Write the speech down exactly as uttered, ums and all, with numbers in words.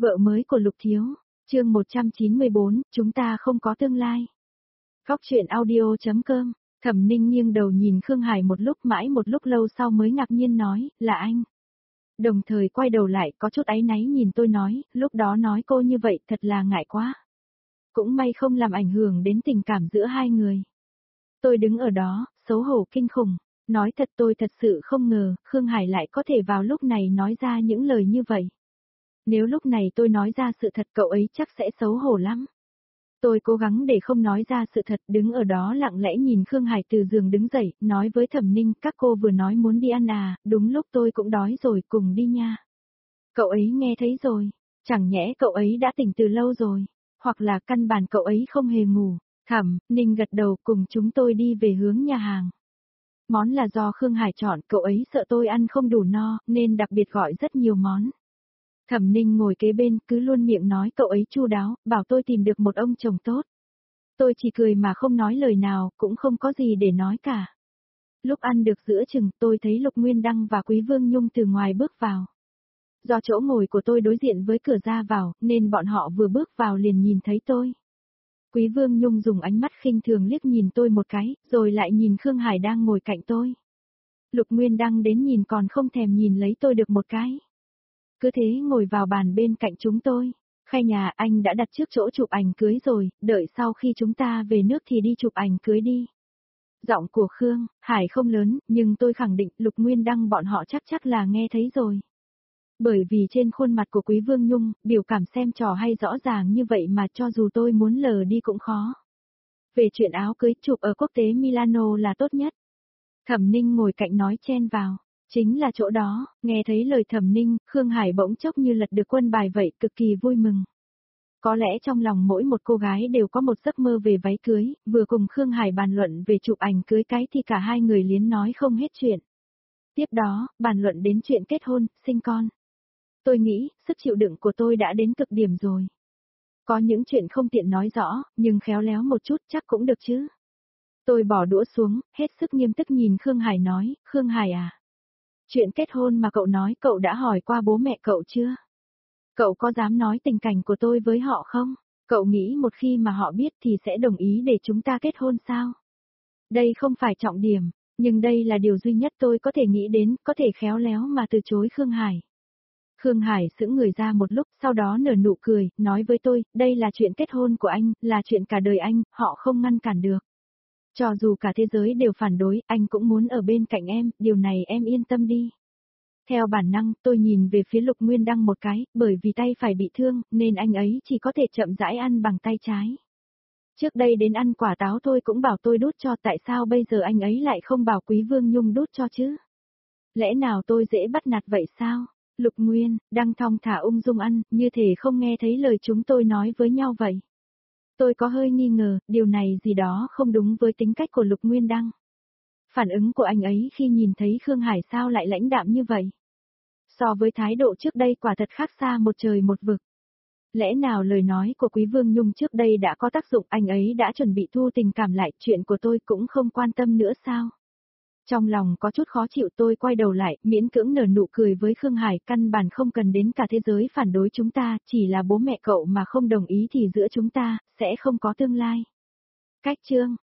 Vợ mới của Lục Thiếu, chương một trăm chín mươi bốn, chúng ta không có tương lai. Góc truyện audio.com, Thẩm Ninh nghiêng đầu nhìn Khương Hải một lúc, mãi một lúc lâu sau mới ngạc nhiên nói, là anh. Đồng thời quay đầu lại có chút áy náy nhìn tôi nói, lúc đó nói cô như vậy thật là ngại quá. Cũng may không làm ảnh hưởng đến tình cảm giữa hai người. Tôi đứng ở đó, xấu hổ kinh khủng, nói thật tôi thật sự không ngờ, Khương Hải lại có thể vào lúc này nói ra những lời như vậy. Nếu lúc này tôi nói ra sự thật cậu ấy chắc sẽ xấu hổ lắm. Tôi cố gắng để không nói ra sự thật, đứng ở đó lặng lẽ nhìn Khương Hải từ giường đứng dậy, nói với Thẩm Ninh, các cô vừa nói muốn đi ăn à, đúng lúc tôi cũng đói rồi, cùng đi nha. Cậu ấy nghe thấy rồi, chẳng nhẽ cậu ấy đã tỉnh từ lâu rồi, hoặc là căn bản cậu ấy không hề ngủ. Thẩm Ninh gật đầu, cùng chúng tôi đi về hướng nhà hàng. Món là do Khương Hải chọn, cậu ấy sợ tôi ăn không đủ no, nên đặc biệt gọi rất nhiều món. Thẩm Ninh ngồi kế bên, cứ luôn miệng nói cậu ấy chu đáo, bảo tôi tìm được một ông chồng tốt. Tôi chỉ cười mà không nói lời nào, cũng không có gì để nói cả. Lúc ăn được giữa chừng, tôi thấy Lục Nguyên Đăng và Quý Vương Nhung từ ngoài bước vào. Do chỗ ngồi của tôi đối diện với cửa ra vào, nên bọn họ vừa bước vào liền nhìn thấy tôi. Quý Vương Nhung dùng ánh mắt khinh thường liếc nhìn tôi một cái, rồi lại nhìn Khương Hải đang ngồi cạnh tôi. Lục Nguyên Đăng đến nhìn còn không thèm nhìn lấy tôi được một cái. Cứ thế ngồi vào bàn bên cạnh chúng tôi. Khai nhà, anh đã đặt trước chỗ chụp ảnh cưới rồi, đợi sau khi chúng ta về nước thì đi chụp ảnh cưới đi. Giọng của Khương Hải không lớn, nhưng tôi khẳng định Lục Nguyên Đăng bọn họ chắc chắc là nghe thấy rồi. Bởi vì trên khuôn mặt của Quý Vương Nhung, biểu cảm xem trò hay rõ ràng như vậy mà cho dù tôi muốn lờ đi cũng khó. Về chuyện áo cưới, chụp ở quốc tế Milano là tốt nhất. Thẩm Ninh ngồi cạnh nói chen vào. Chính là chỗ đó, nghe thấy lời Thẩm Ninh, Khương Hải bỗng chốc như lật được quân bài vậy, cực kỳ vui mừng. Có lẽ trong lòng mỗi một cô gái đều có một giấc mơ về váy cưới, vừa cùng Khương Hải bàn luận về chụp ảnh cưới cái thì cả hai người liến nói không hết chuyện. Tiếp đó, bàn luận đến chuyện kết hôn, sinh con. Tôi nghĩ, sức chịu đựng của tôi đã đến cực điểm rồi. Có những chuyện không tiện nói rõ, nhưng khéo léo một chút chắc cũng được chứ. Tôi bỏ đũa xuống, hết sức nghiêm túc nhìn Khương Hải nói, Khương Hải à. Chuyện kết hôn mà cậu nói cậu đã hỏi qua bố mẹ cậu chưa? Cậu có dám nói tình cảnh của tôi với họ không? Cậu nghĩ một khi mà họ biết thì sẽ đồng ý để chúng ta kết hôn sao? Đây không phải trọng điểm, nhưng đây là điều duy nhất tôi có thể nghĩ đến, có thể khéo léo mà từ chối Khương Hải. Khương Hải sững người ra một lúc, sau đó nở nụ cười, nói với tôi, đây là chuyện kết hôn của anh, là chuyện cả đời anh, họ không ngăn cản được. Cho dù cả thế giới đều phản đối, anh cũng muốn ở bên cạnh em, điều này em yên tâm đi. Theo bản năng, tôi nhìn về phía Lục Nguyên Đăng một cái, bởi vì tay phải bị thương, nên anh ấy chỉ có thể chậm rãi ăn bằng tay trái. Trước đây đến ăn quả táo tôi cũng bảo tôi đút cho, tại sao bây giờ anh ấy lại không bảo Quý Vương Nhung đút cho chứ? Lẽ nào tôi dễ bắt nạt vậy sao? Lục Nguyên Đăng thong thả ung dung ăn, như thể không nghe thấy lời chúng tôi nói với nhau vậy. Tôi có hơi nghi ngờ, điều này gì đó không đúng với tính cách của Lục Nguyên Đăng. Phản ứng của anh ấy khi nhìn thấy Khương Hải sao lại lãnh đạm như vậy? So với thái độ trước đây quả thật khác xa một trời một vực. Lẽ nào lời nói của Quý Vương Nhung trước đây đã có tác dụng, anh ấy đã chuẩn bị thu tình cảm lại, chuyện của tôi cũng không quan tâm nữa sao? Trong lòng có chút khó chịu, tôi quay đầu lại, miễn cưỡng nở nụ cười với Khương Hải, căn bản không cần đến cả thế giới phản đối chúng ta, chỉ là bố mẹ cậu mà không đồng ý thì giữa chúng ta, sẽ không có tương lai. Cách chương